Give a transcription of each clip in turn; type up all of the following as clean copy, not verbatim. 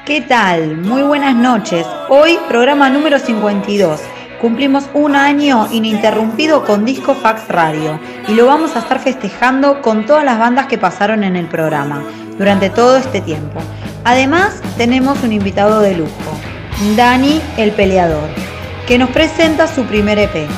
¿Qué tal? Muy buenas noches. Hoy, programa número 52. Cumplimos un año ininterrumpido con Disco Fax Radio y lo vamos a estar festejando con todas las bandas que pasaron en el programa durante todo este tiempo. Además, tenemos un invitado de lujo, Dani el Peleador, que nos presenta su primer EP.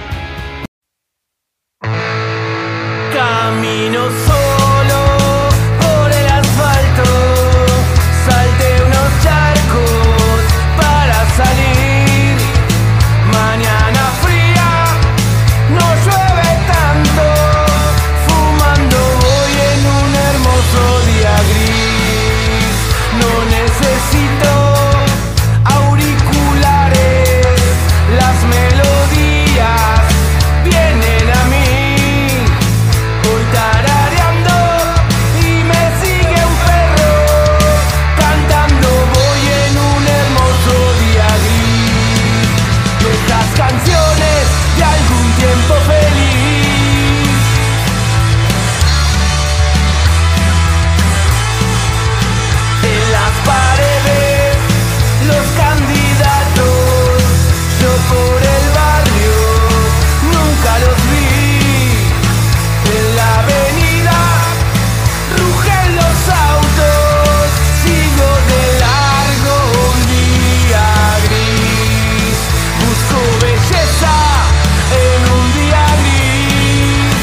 Camino solo por el asfalto, salté unos charcos para salir. Mañana fría, no llueve tanto, fumando voy en un hermoso día gris. No necesito auriculares, las melodías vienen a mí. Voy tarareando y me sigue un perro, cantando voy en un hermoso día gris. Estas canciones de algún tiempo feliz. En las paredes, los candidatos, yo por el barrio nunca los vi. En la avenida rugen los autos, sigo de largo un día gris. Busco belleza en un día gris.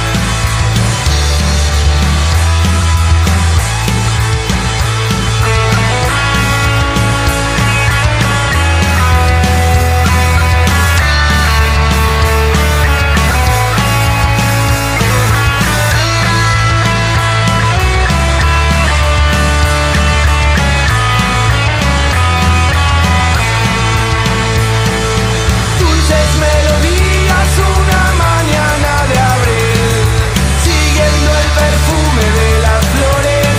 Dulces melodías una mañana de abril, siguiendo el perfume de las flores.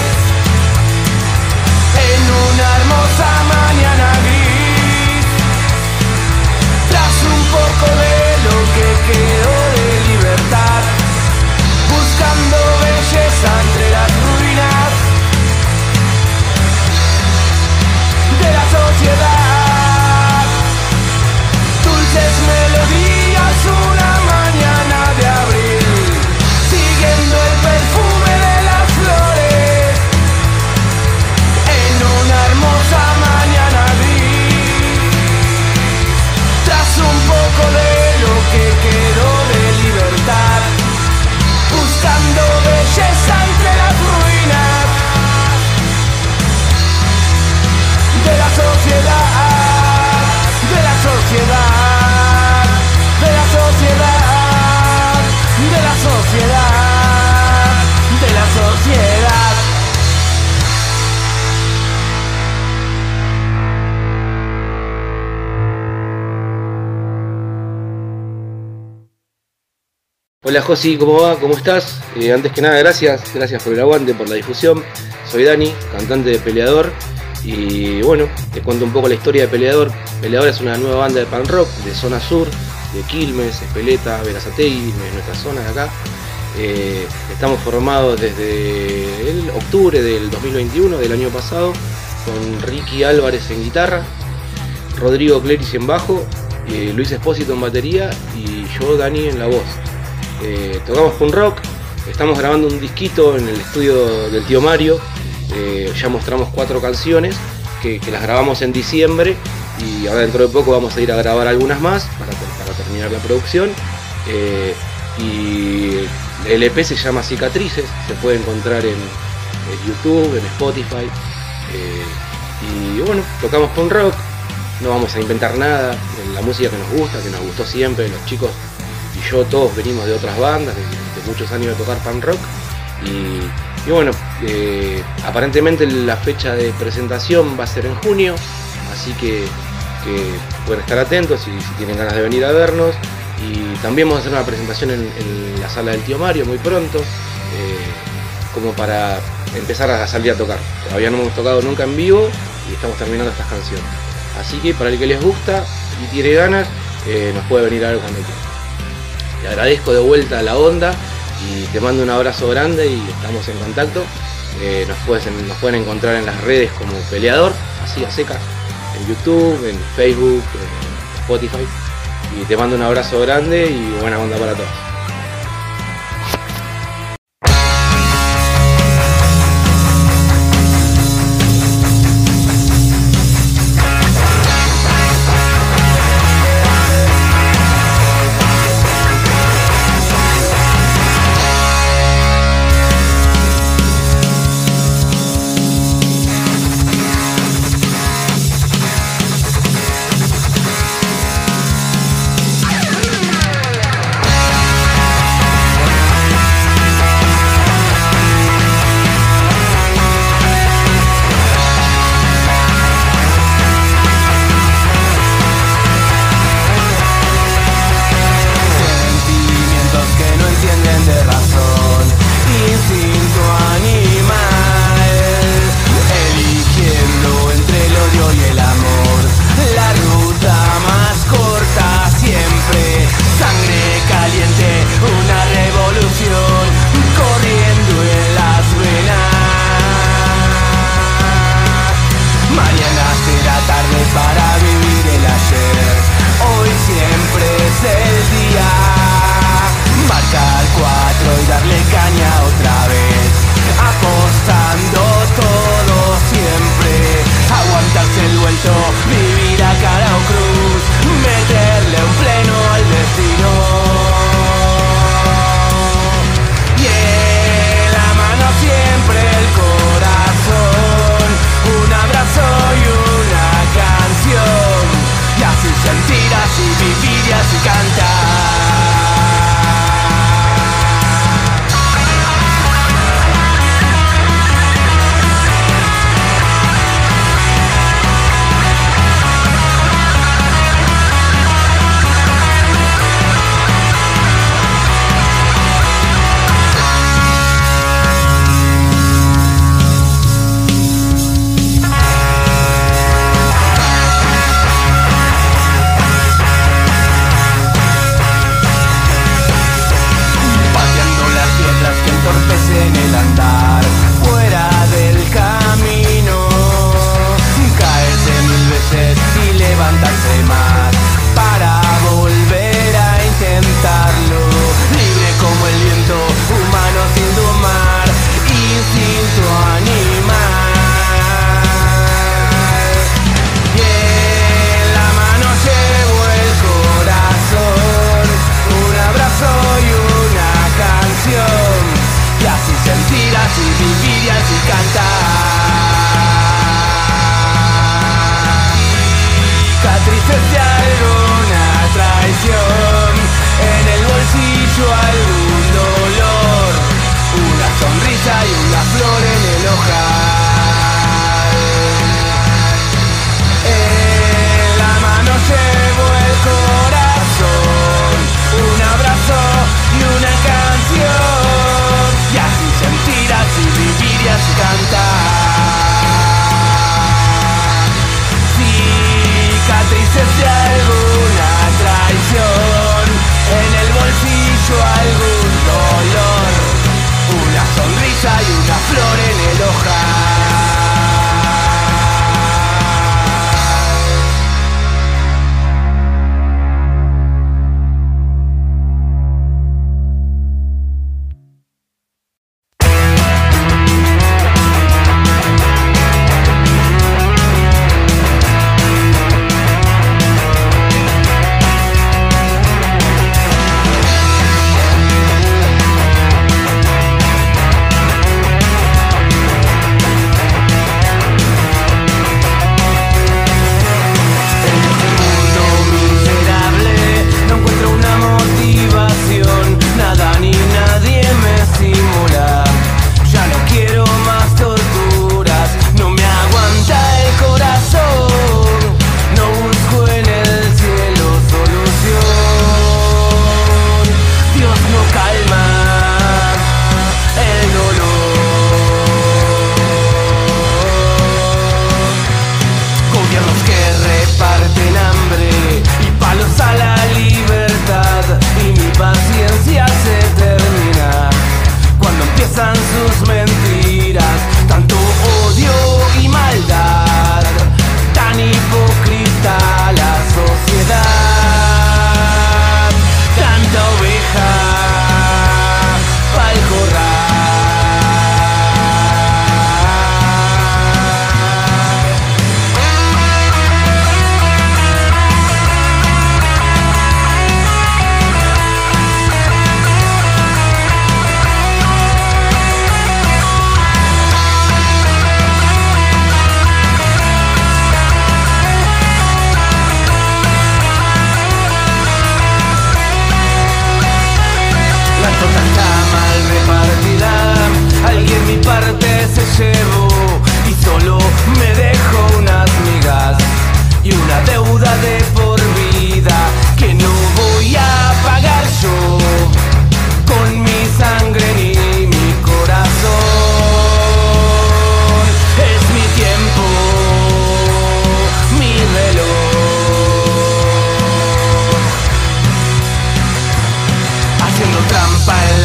En una hermosa mañana gris, tras un poco de lo que quedó de libertad, buscando belleza entre las ruinas de la sociedad. Dulces melodías una mañana de abril, siguiendo el perfume de las flores. En una hermosa mañana gris, tras un poco de lo que quedó de libertad, buscando belleza entre las ruinas de la sociedad, de la sociedad, de la sociedad, de la sociedad, de la sociedad. Hola Josi, ¿cómo va? ¿Cómo estás? Antes que nada, gracias por el aguante, por la difusión. Soy Dani, cantante de Peleador. Y bueno, te cuento un poco la historia de Peleador. Peleador es una nueva banda de punk rock de zona sur, de Quilmes, Espeleta, Berazategui, de nuestra zona de acá. Estamos formados desde el octubre del 2021, del año pasado, con Ricky Álvarez en guitarra, Rodrigo Cleris en bajo, Luis Espósito en batería y yo, Dani, en la voz. Tocamos punk rock, estamos grabando un disquito en el estudio del tío Mario. Ya mostramos 4 canciones que las grabamos en diciembre y ahora dentro de poco vamos a ir a grabar algunas más para terminar la producción. Y el EP se llama Cicatrices, se puede encontrar en YouTube, en Spotify. Y bueno, tocamos punk rock, no vamos a inventar nada, la música que nos gusta, que nos gustó siempre. Los chicos y yo todos venimos de otras bandas, de muchos años de tocar punk rock. Y bueno, aparentemente la fecha de presentación va a ser en junio, así que pueden estar atentos si tienen ganas de venir a vernos. Y también vamos a hacer una presentación en la sala del tío Mario muy pronto, como para empezar a salir a tocar. Todavía no hemos tocado nunca en vivo y estamos terminando estas canciones. Así que para el que les gusta y tiene ganas, nos puede venir a ver cuando quiera. Te agradezco de vuelta la onda y te mando un abrazo grande y estamos en contacto. Nos pueden encontrar en las redes como Peleador, así a secas, en YouTube, en Facebook, en Spotify. Y te mando un abrazo grande y buena onda para todos.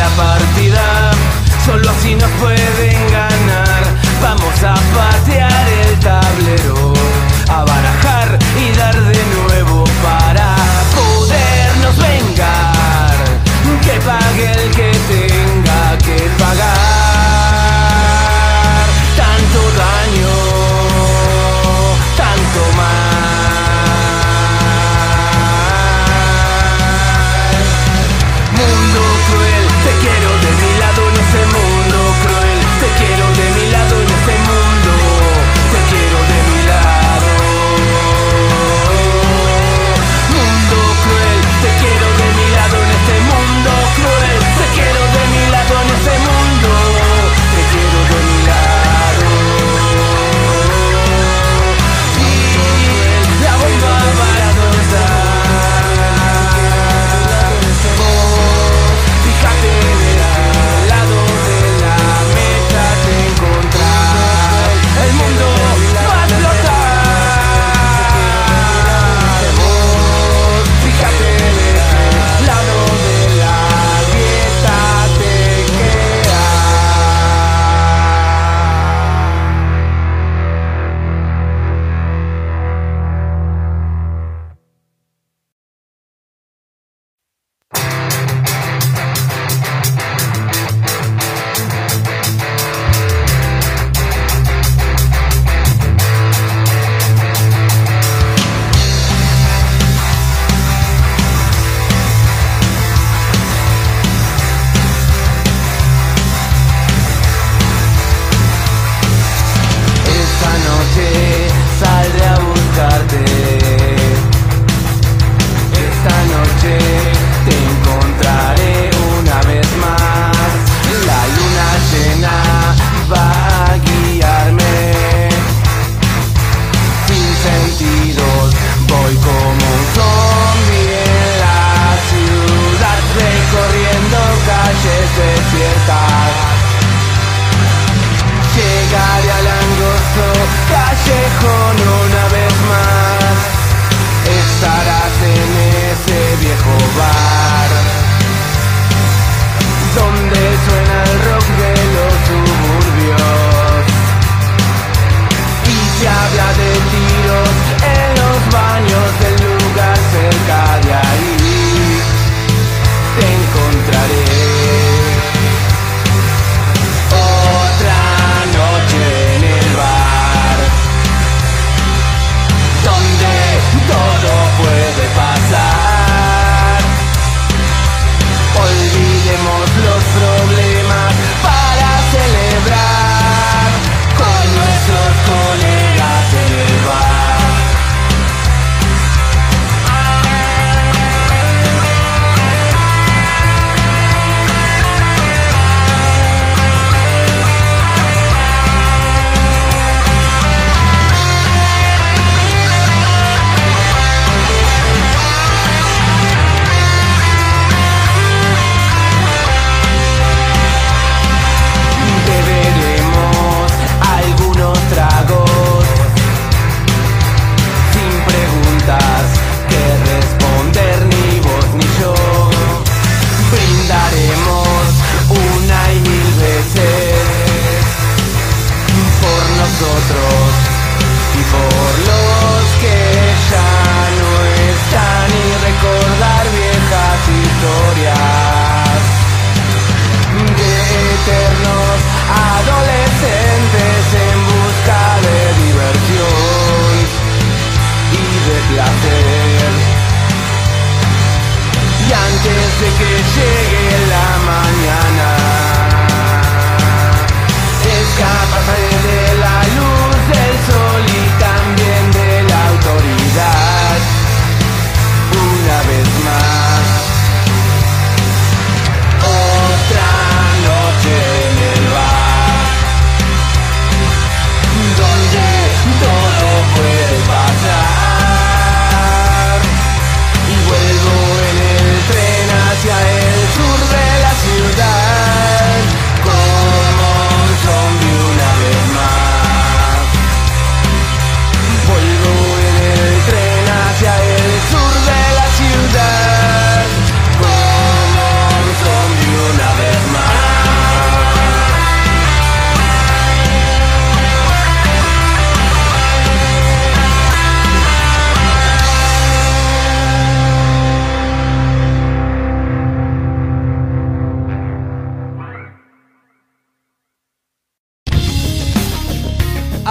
la partida, solo así nos pueden ganar. Vamos a patear el tablero, a barajar y dar de nuevo para podernos vengar. Que pague el que tenga que pagar tanto daño, tanto mal. Mundo cruel, te quiero de mi lado en este mundo cruel. Te quiero de mi lado en este mundo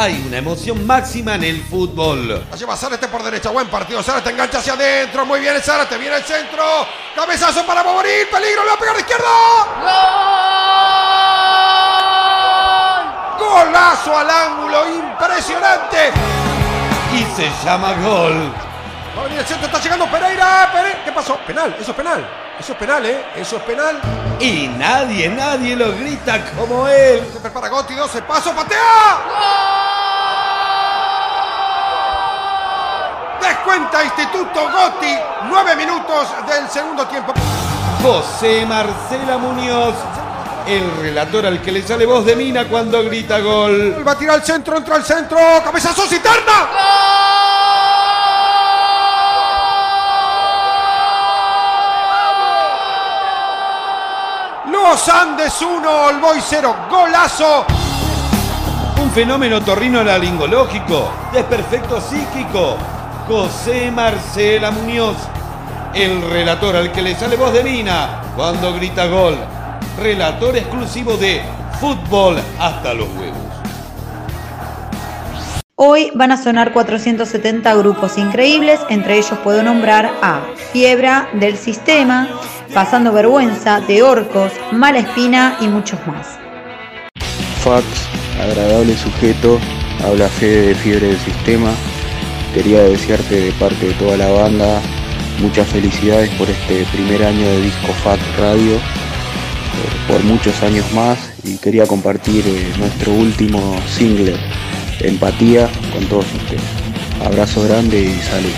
Hay una emoción máxima en el fútbol. La lleva Zárate por derecha, buen partido. Zárate engancha hacia adentro, muy bien Zárate, viene el centro. Cabezazo para Boborín, peligro, le va a pegar de izquierda. ¡Gol! Golazo al ángulo, impresionante. Y se llama gol. Va a venir el centro, está llegando Pereira. ¿Qué pasó? Penal, eso es penal. Eso es penal, eso es penal. Y nadie lo grita como él. Se prepara Gotti, 12 pasos, patea. Descuenta Instituto Gotti, 9 minutos del segundo tiempo. José Marcela Muñoz, el relator al que le sale voz de mina cuando grita gol. Va a tirar al centro, entra al centro, cabezazo Cisterna. Los Andes 1, All Boys 0, golazo. Un fenómeno torrino-laringológico, desperfecto psíquico. José Marcela Muñoz, el relator al que le sale voz de mina cuando grita gol. Relator exclusivo de Fútbol hasta los huevos. Hoy van a sonar 470 grupos increíbles, entre ellos puedo nombrar a Fiebra del Sistema, Pasando Vergüenza, de Orcos, Mala Espina y muchos más. Fax, agradable sujeto, habla Fede de Fiebre del Sistema. Quería desearte de parte de toda la banda muchas felicidades por este primer año de Disco Fax Radio, por muchos años más, y quería compartir nuestro último single, Empatía, con todos ustedes. Abrazo grande y salud.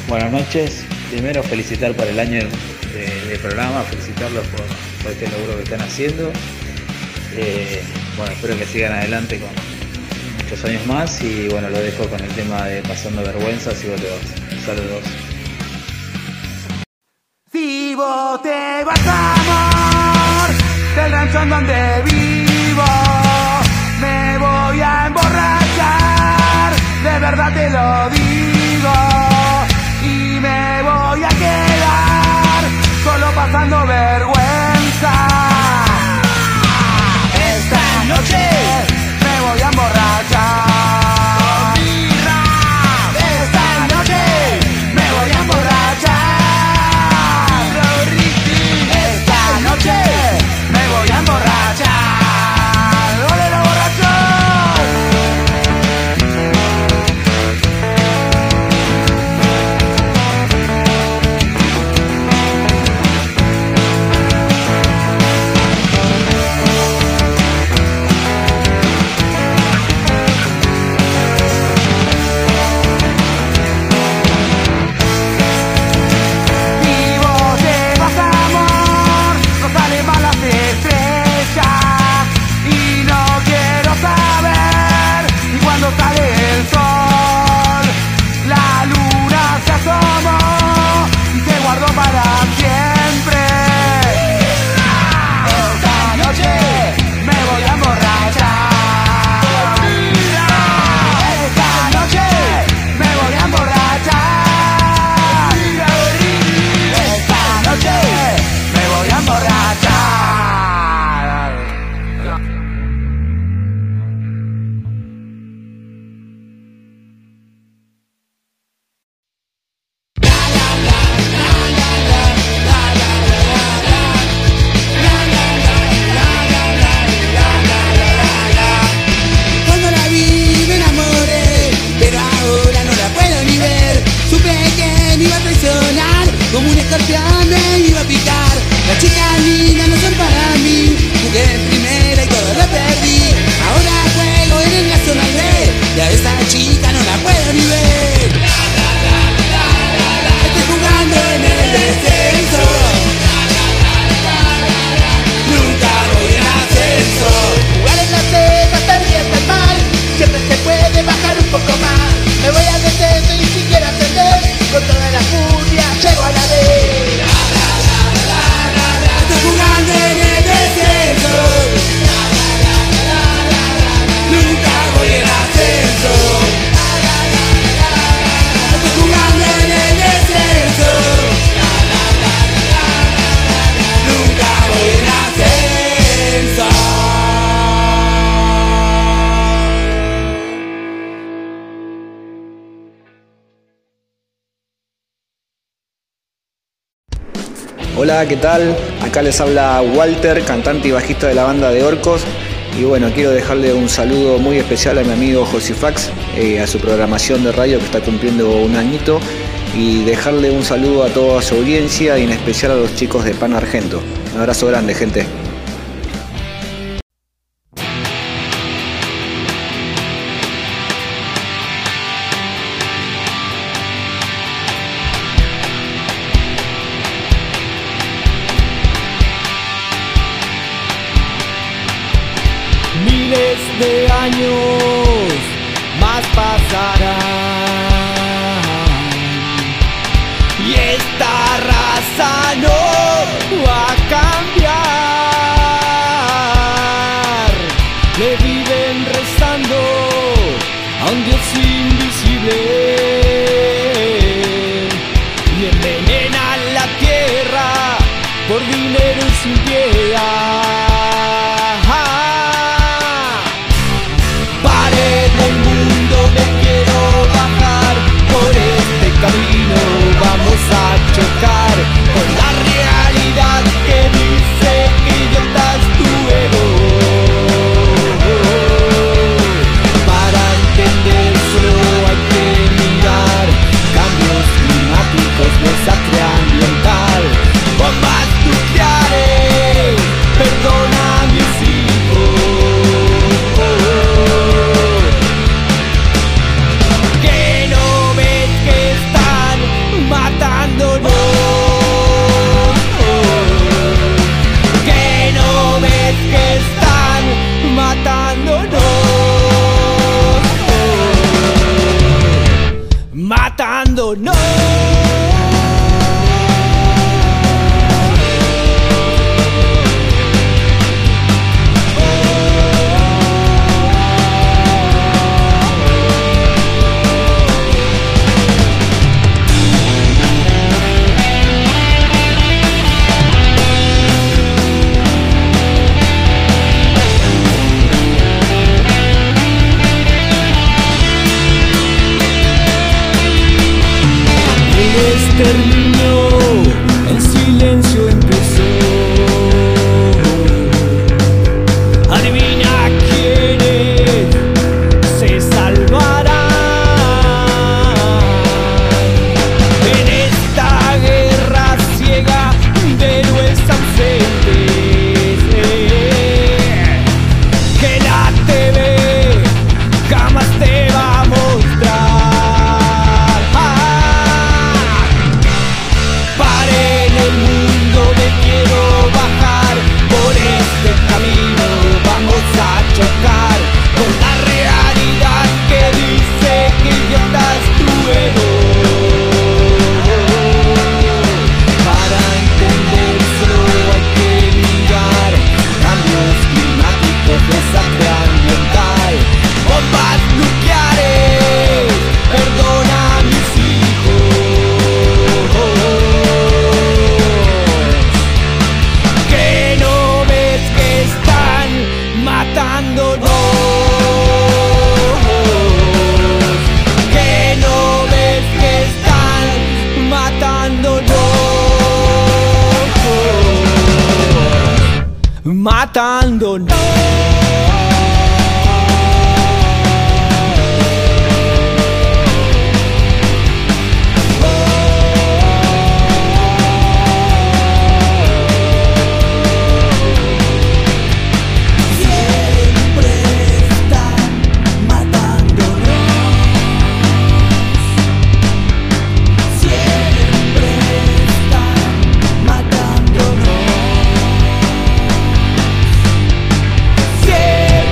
Buenas noches. Primero felicitar por el año de programa, felicitarlos por este logro que están haciendo. Bueno, espero que sigan adelante con muchos años más y bueno, lo dejo con el tema de Pasando Vergüenzas y Goleos. Saludos. Si vos te vas, amor, del rancho en donde vivo, me voy a emborrachar, de verdad te lo digo, y me voy a quedar solo pasando vergüenza. Esta noche me voy a emborrachar. Esta noche me voy a emborrachar. Esta noche me voy a emborrachar. ¡Ole, lo borracho! Sale el sol, la luna se asomó y te guardo para siempre. Esta noche me voy a emborrachar. Esta noche me voy a emborrachar. Esta noche me voy a emborrachar. Cuando la vi me enamoré, pero ahora no la puedo ni ver. Supe que me iba a traicionar, como un escorpión me iba a picar. Las chicas lindas no son para mí, jugué en primera y todo lo perdí. Ahora juego en la zona B, y a esa chica no la puedo ni ver. Estoy jugando en el descenso, nunca voy en ascenso. Jugar en la C no estaría tan mal, siempre se puede bajar un poco más. Me voy al descenso y si quiero ascender, con toda la furia llego a la D. Estoy jugando en el descenso, nunca voy en ascenso. Estoy jugando en el descenso, nunca voy en ascenso. Hola, ¿qué tal? Acá les habla Walter, cantante y bajista de la banda de Orcos. Y bueno, quiero dejarle un saludo muy especial a mi amigo Josifax, a su programación de radio que está cumpliendo un añito. Y dejarle un saludo a toda su audiencia y en especial a los chicos de Pan Argento. Un abrazo grande, gente. Miles de años más pasarán y esta raza no va a cambiar. Le viven rezando a un Dios invisible y envenenan la tierra por dinero y sin piedad. Me quiero bajar por este camino, vamos a chocar con la realidad que dice que idiota es tu ego. Para entender solo hay que mirar cambios climáticos, desastre ambiental, bombas nucleares, perdona a mis hijos. matándonos. Terminó, el silencio empezó. Adivina quiénes se salvarán en esta guerra ciega de héroes ausentes que la TV jamás te va a mostrar. Chocar con la realidad que dice que idiotas tu ego. Para entender solo hay que mirar cambios climáticos, desastre ambiental, bombas nucleares, perdona a mis hijos. Que no ves que están matándonos, que no ves que están matándonos, matándonos. Siempre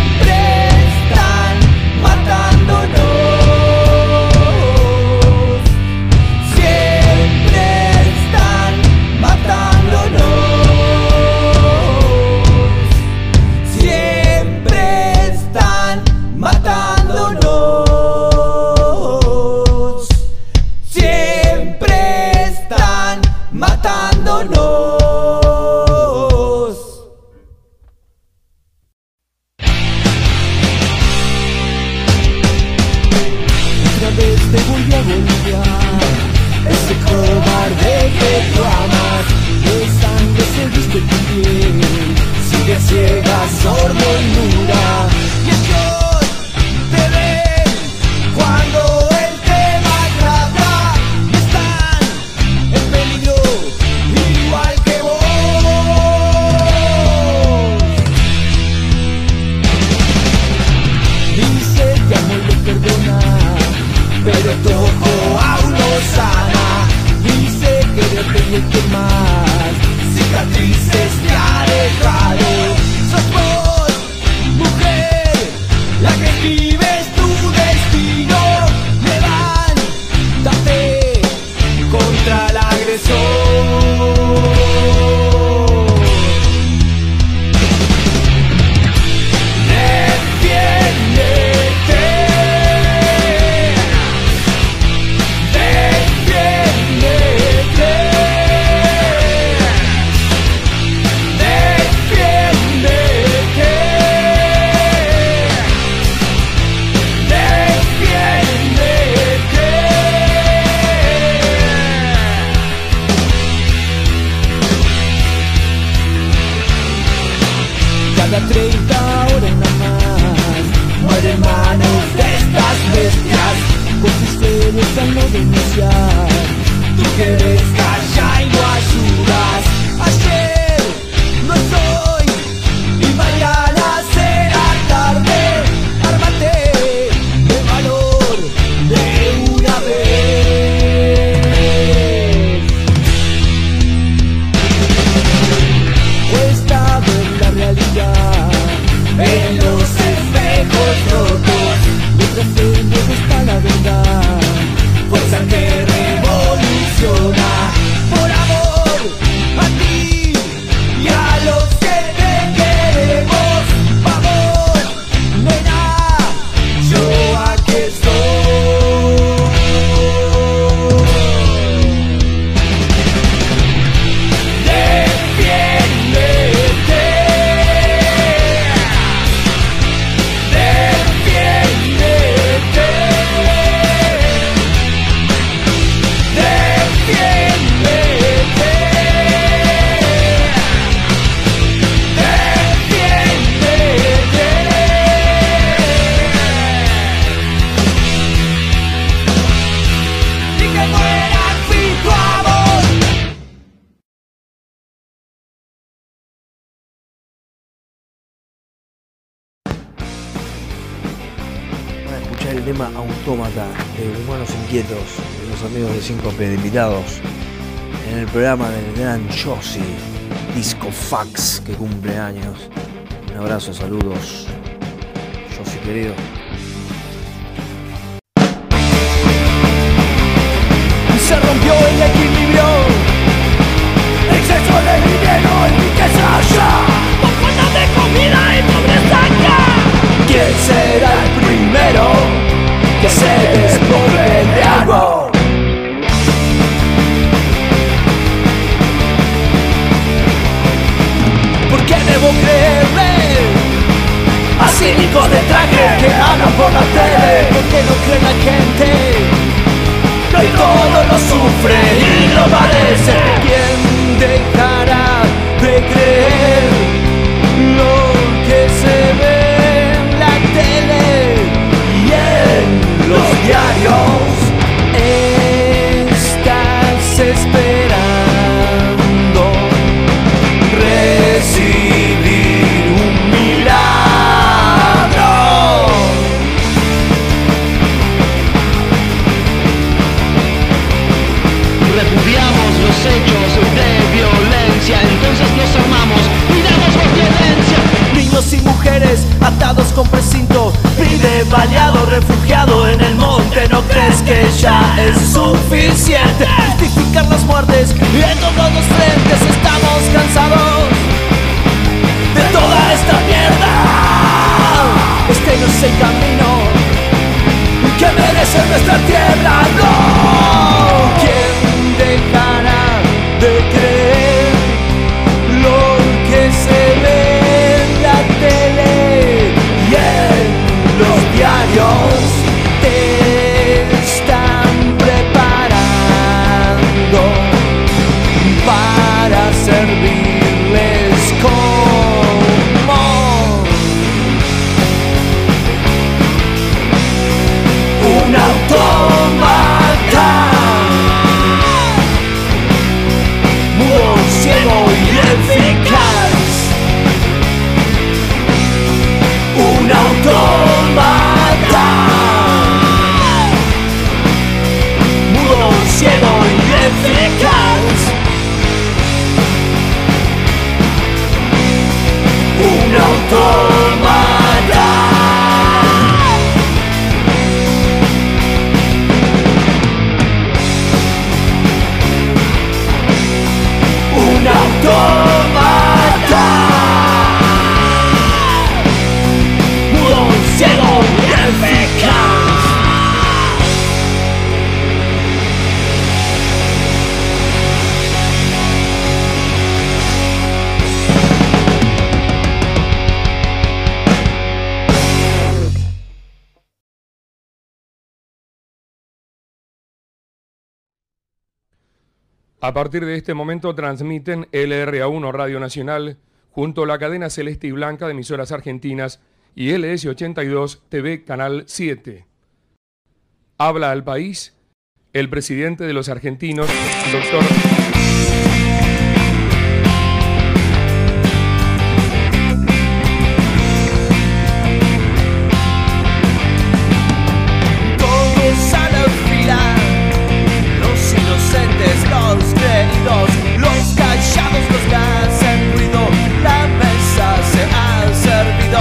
tema Autómata de Humanos Inquietos, de los amigos de Síncope, de invitados en el programa del gran Josi, Disco Fax, que cumple años. Un abrazo, saludos, Josi querido. Se rompió el equilibrio, exceso de dinero y riqueza ya, con falta de comida y pobreza acá. ¿Quién será el primero que se despoje de algo? ¿Por qué debo creerle a cínicos de traje que hablan por la tele? ¿Por qué no cree la gente? Y todo lo sufre y lo padece. ¿Quién dejará de creer lo que se ve en la tele y en los diarios? Estás esperando recibir un milagro. Repudiamos los hechos de violencia, entonces nos armamos y damos más violencia. Niños y mujeres atados con precinto, pibe baleado, refugiado en el monte. ¿No crees que ya es suficiente justificar las muertes en todos los frentes? Estamos cansados de toda esta mierda. Este no es el camino que merece nuestra tierra, no. ¿Quién dejará de creer lo que se ve en la tele y en los diarios? Te están preparando para servirles como un autómata, mudo, ciego y eficaz. Un autómata, mudo, ciego y eficaz. Un autómata. Un autómata, mudo, ciego y eficaz. A partir de este momento transmiten LRA1 Radio Nacional junto a la cadena Celeste y Blanca de emisoras argentinas y LS82 TV Canal 7. Habla al país el presidente de los argentinos, doctor... Los creídos, los callados, los que hacen ruido, la mesa se ha servido.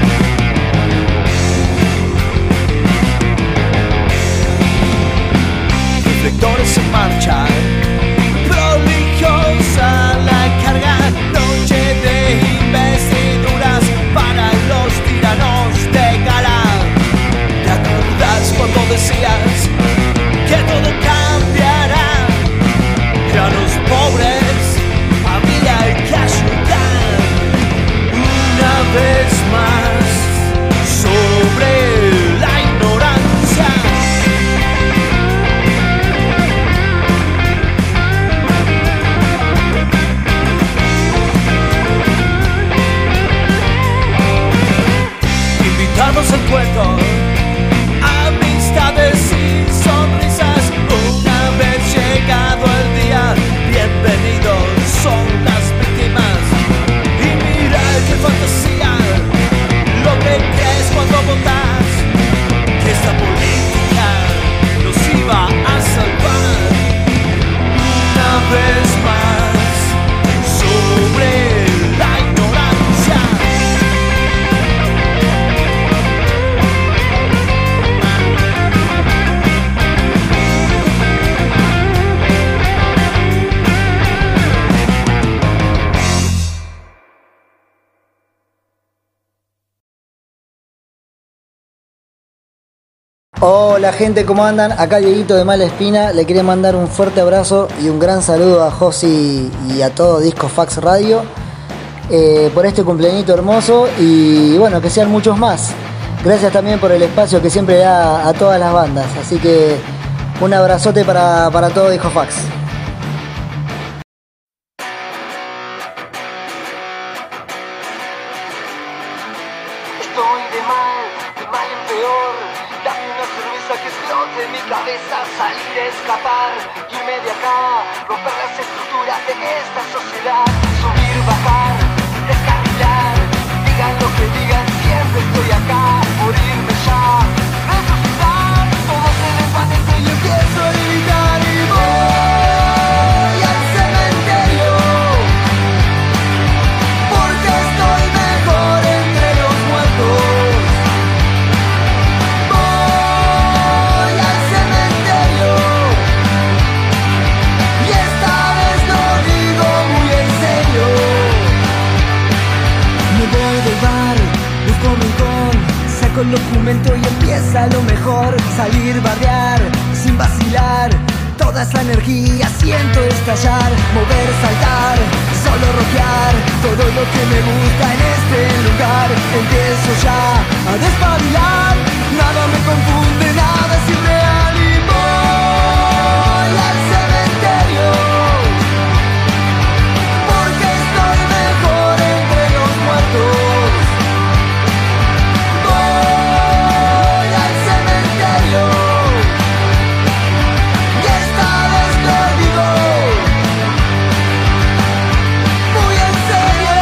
Reflectores en marcha, prodigiosa la carga, noche de investiduras para los tiranos de gala. ¿Te acuerdas cuando decías que todo cambiará? A los pobres había que ayudar una vez más sobre la ignorancia. Hola gente, ¿cómo andan? Acá Dieguito de Mala Espina. Le quería mandar un fuerte abrazo y un gran saludo a Josi y a todo Disco Fax Radio por este cumpleañito hermoso y bueno, que sean muchos más. Gracias también por el espacio que siempre da a todas las bandas. Así que un abrazote para todo Disco Fax. Estoy de mal en peor. Dame una cerveza que explote en mi cabeza. Salir a escapar, irme de acá. Romper las estructuras de esta sociedad. Subir, bajar, descarrilar. Digan lo que digan, siempre estoy acá. Morirme ya, resucitar. Todo se desvanece y empiezo a gritar. Y voy al cementerio, porque estoy mejor entre los muertos. Voy al cementerio y esta vez lo digo muy en serio. Me voy del bar, busco un rincón, saco el documento y empieza lo mejor. Salir, bardear, sin vacilar. Toda esa energía siento estallar. Mover, saltar, solo rockear. Todo lo que me gusta en este lugar. Empiezo ya a despabilar. Nada me confunde, nada es irreal. Y voy al cementerio, porque estoy mejor entre los muertos. Voy al cementerio y esta vez lo digo muy en serio.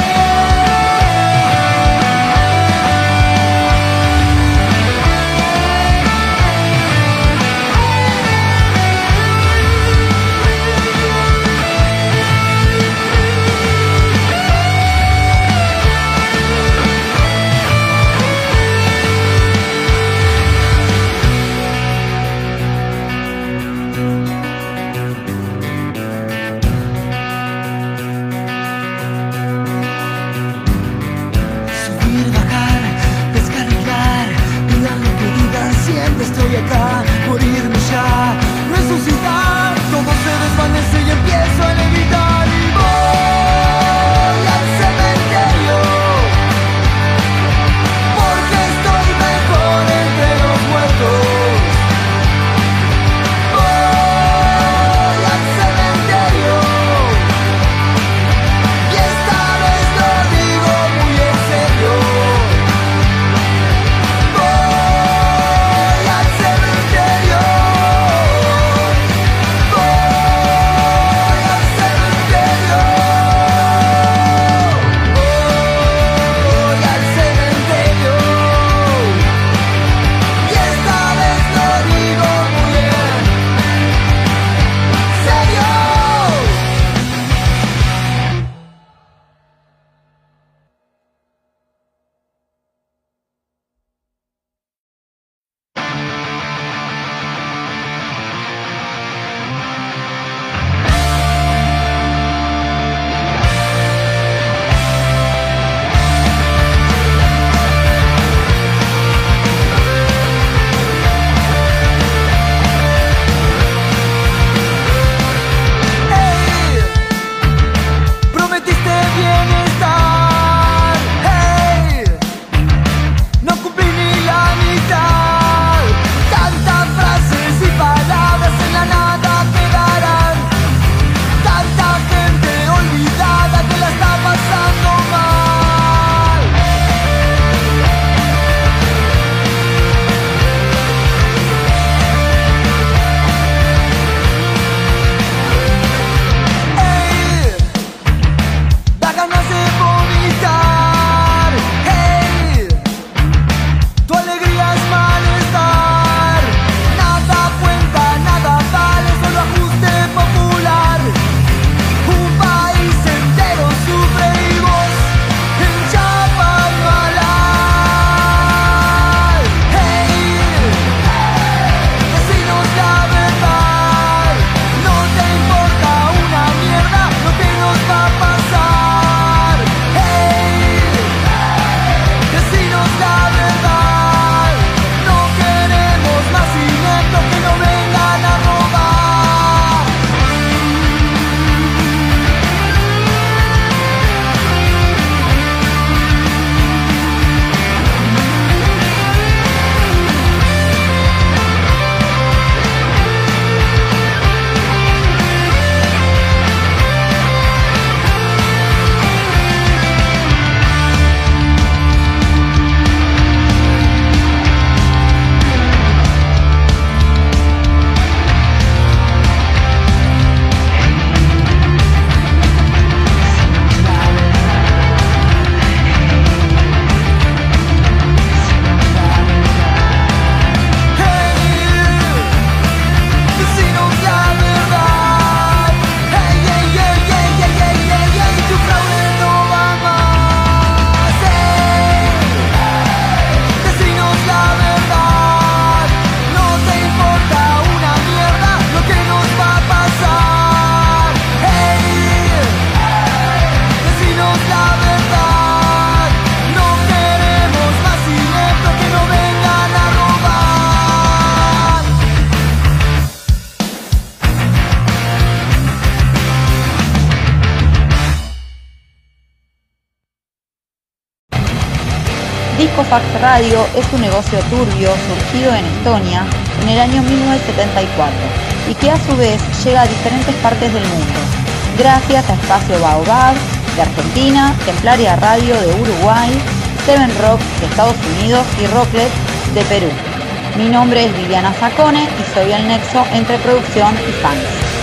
Disco Fax Radio es un negocio turbio surgido en Estonia en el año 1974 y que a su vez llega a diferentes partes del mundo, gracias a Espacio Baobab de Argentina, Templaria Radio de Uruguay, Seven Rock de Estados Unidos y Rocklet de Perú. Mi nombre es Viviana Zacone y soy el nexo entre producción y fans.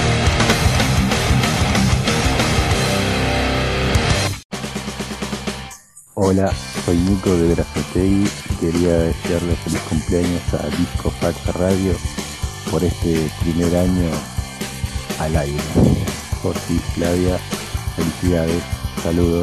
Hola, soy Nico de Berazategui y quería desearle feliz cumpleaños a Disco Fax Radio por este primer año al aire. José y Flavia, felicidades, saludos.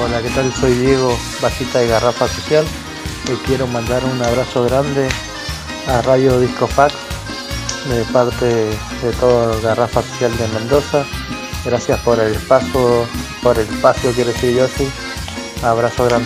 Hola, ¿qué tal? Soy Diego, bajista de Garrafa Social. Quiero mandar un abrazo grande a Radio Disco Fax de parte de todo Garrafa Social de Mendoza. Gracias por el espacio, quiero decir yo sí. Abrazo grande.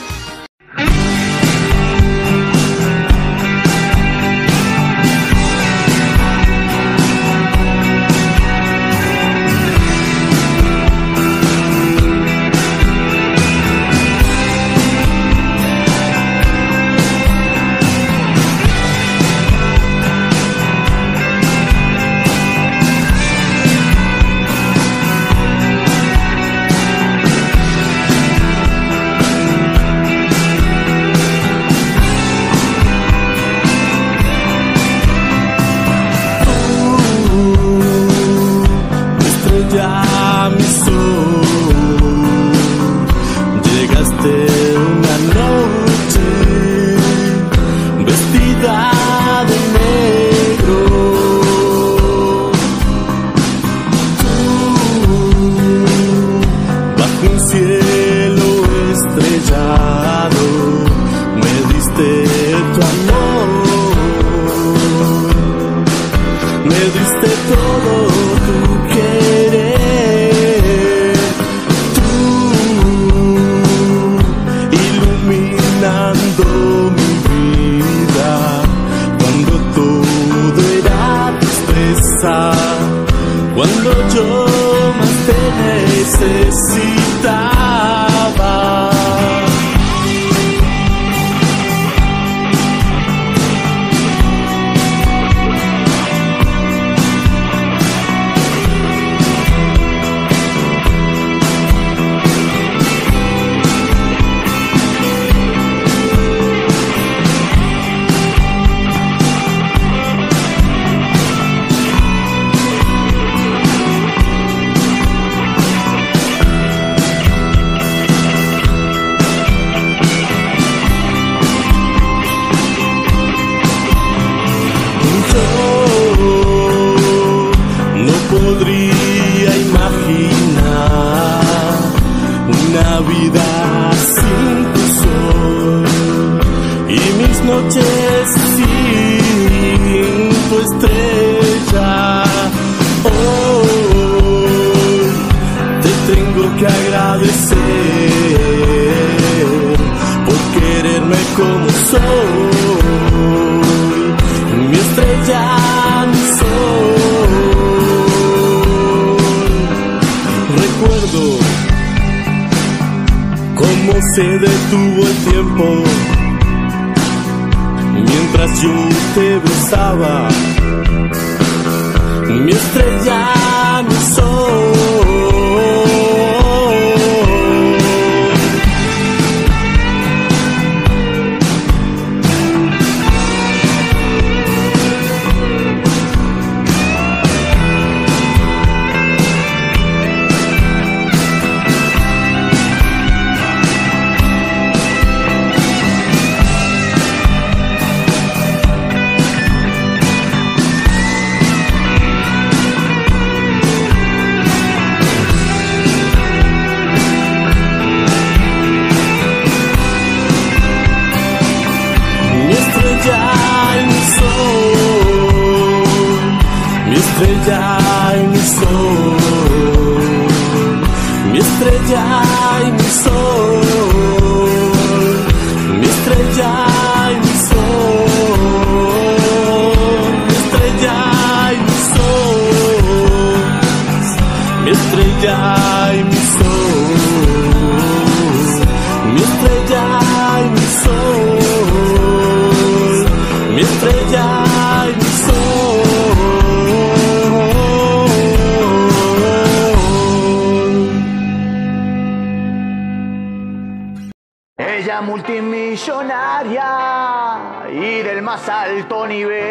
Multimillonaria y del más alto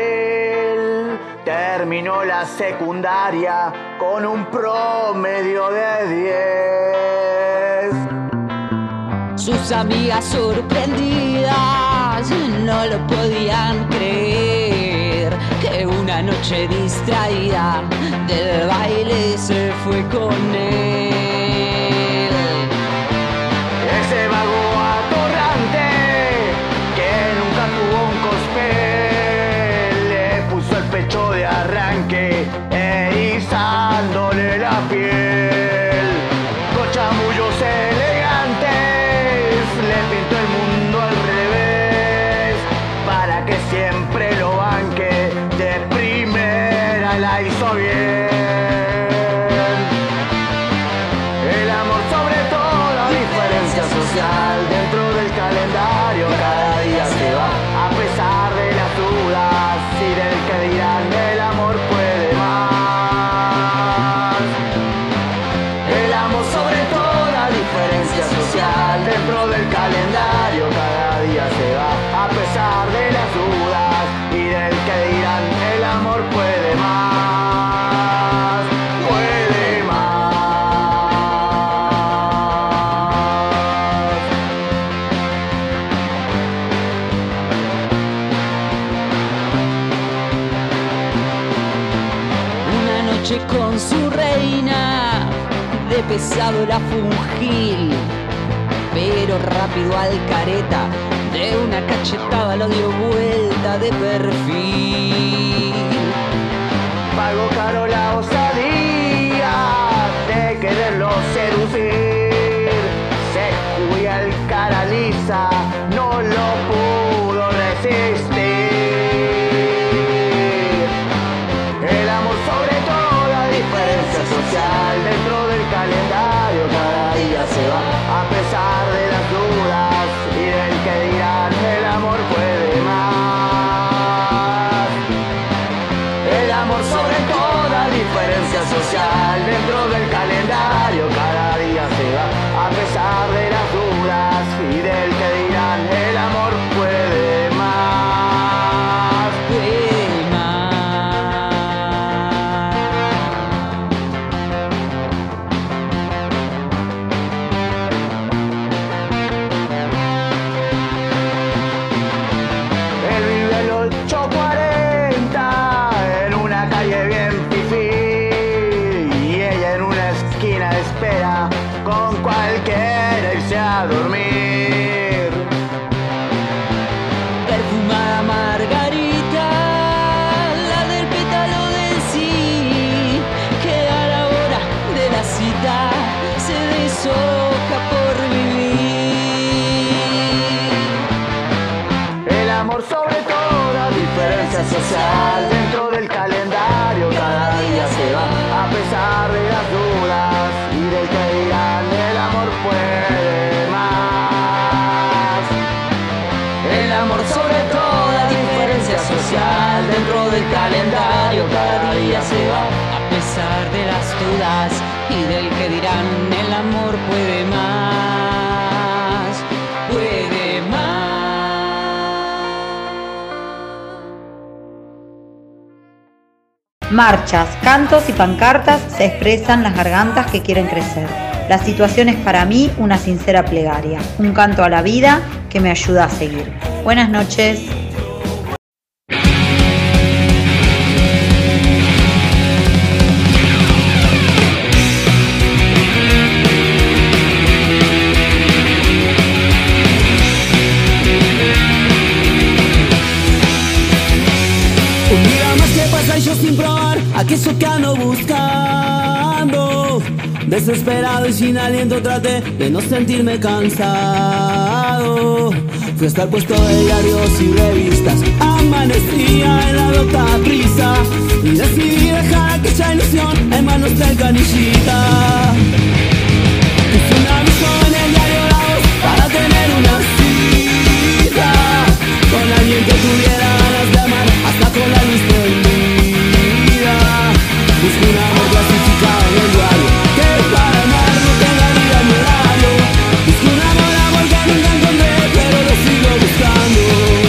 nivel, terminó la secundaria con un promedio de 10. Sus amigas sorprendidas no lo podían creer, que una noche distraída del baile se fue con él. su reina, de pesado la fungil, pero rápido al careta, de una cachetada lo dio vuelta de perfil. Pagó caro la osadía de quererlo seducir. Se juía el cara lisa, no lo pudo resistir. El amor sobre toda diferencia social, dentro del calendario cada día se va. A pesar de las dudas y del que dirán, el amor puede más. El amor sobre toda diferencia social, dentro del calendario cada día se va. A pesar de las dudas y del que dirán, el amor puede más. Puede más. Él vive el 840 en una calle bien fifí, y ella en una esquina espera con cualquiera irse a dormir. Perfumada margarita, la del pétalo del sí, que a la hora de la cita se deshoja por vivir. El amor sobre toda diferencia social, dentro del calendario cada día se va. A pesar de las dudas y del que dirán, el amor puede más. El amor sobre toda diferencia social, dentro del calendario cada día se va. A pesar de las dudas y del que dirán, el amor puede más, puede más. Marchas, cantos y pancartas se expresan las gargantas que quieren crecer. La situación es para mí una sincera plegaria, un canto a la vida que me ayuda a seguir. Buenas noches. Un día más que pasa y yo sin probar aquello que ando buscando. Desesperado y sin aliento traté de no sentirme cansado. Fui a estar puesto de diarios y revistas, amanecía en la lota prisa, y decidí dejar aquella ilusión en manos del canillita. Puse un aviso en el diario La Voz para tener una cita con alguien que tuviera ganas de amar hasta con la luz prendida. Busco un amor clasificado en el diario que para amar no tenga día ni horario. Busco un amor que nunca encontré, pero lo sigo buscando.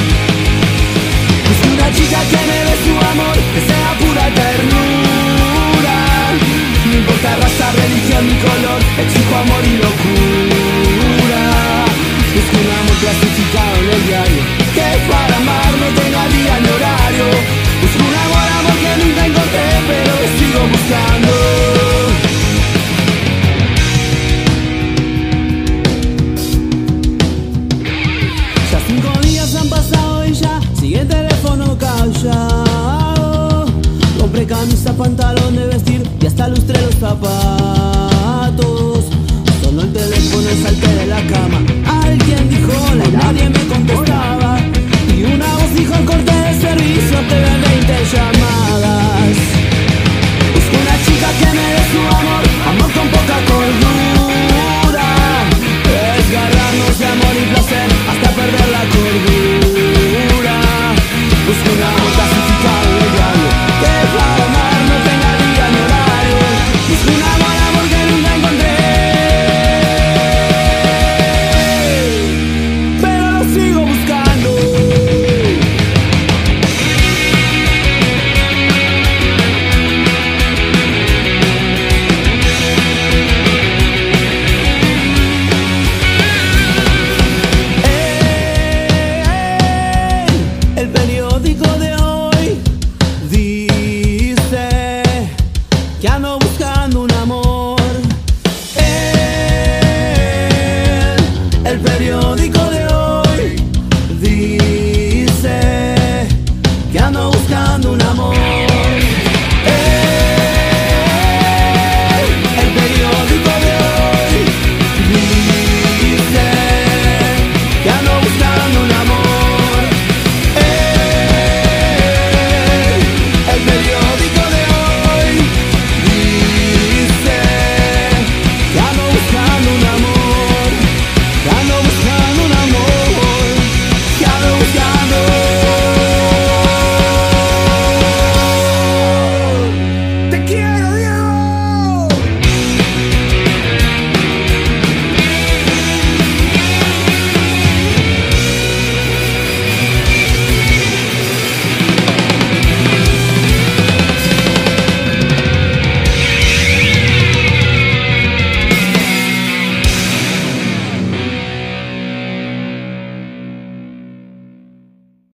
Busco una chica que me dé su amor, que sea pura ternura. No importa raza, religión ni color, exijo amor y locura. Busco un amor clasificado en el diario que para amar no tenga día ni horario. Busco un amor que nunca encontré, pero lo sigo buscando. Ya 5 días han pasado y ya sigue el teléfono callado. Compré camisa, pantalón de vestir y hasta lustré los zapatos. Sonó el teléfono y salté de la cama. Alguien dijo hola y nadie me contestaba. Y una voz dijo corte de servicio, te ven 20 llamadas. Busco una chica que me dé su amor, amor con poca cordura. Desgarrarnos de amor y placer hasta perder la cordura. Busco un amor clasificado en el diario que para amar no tenga día ni horario. Busco un amor buscando un amor.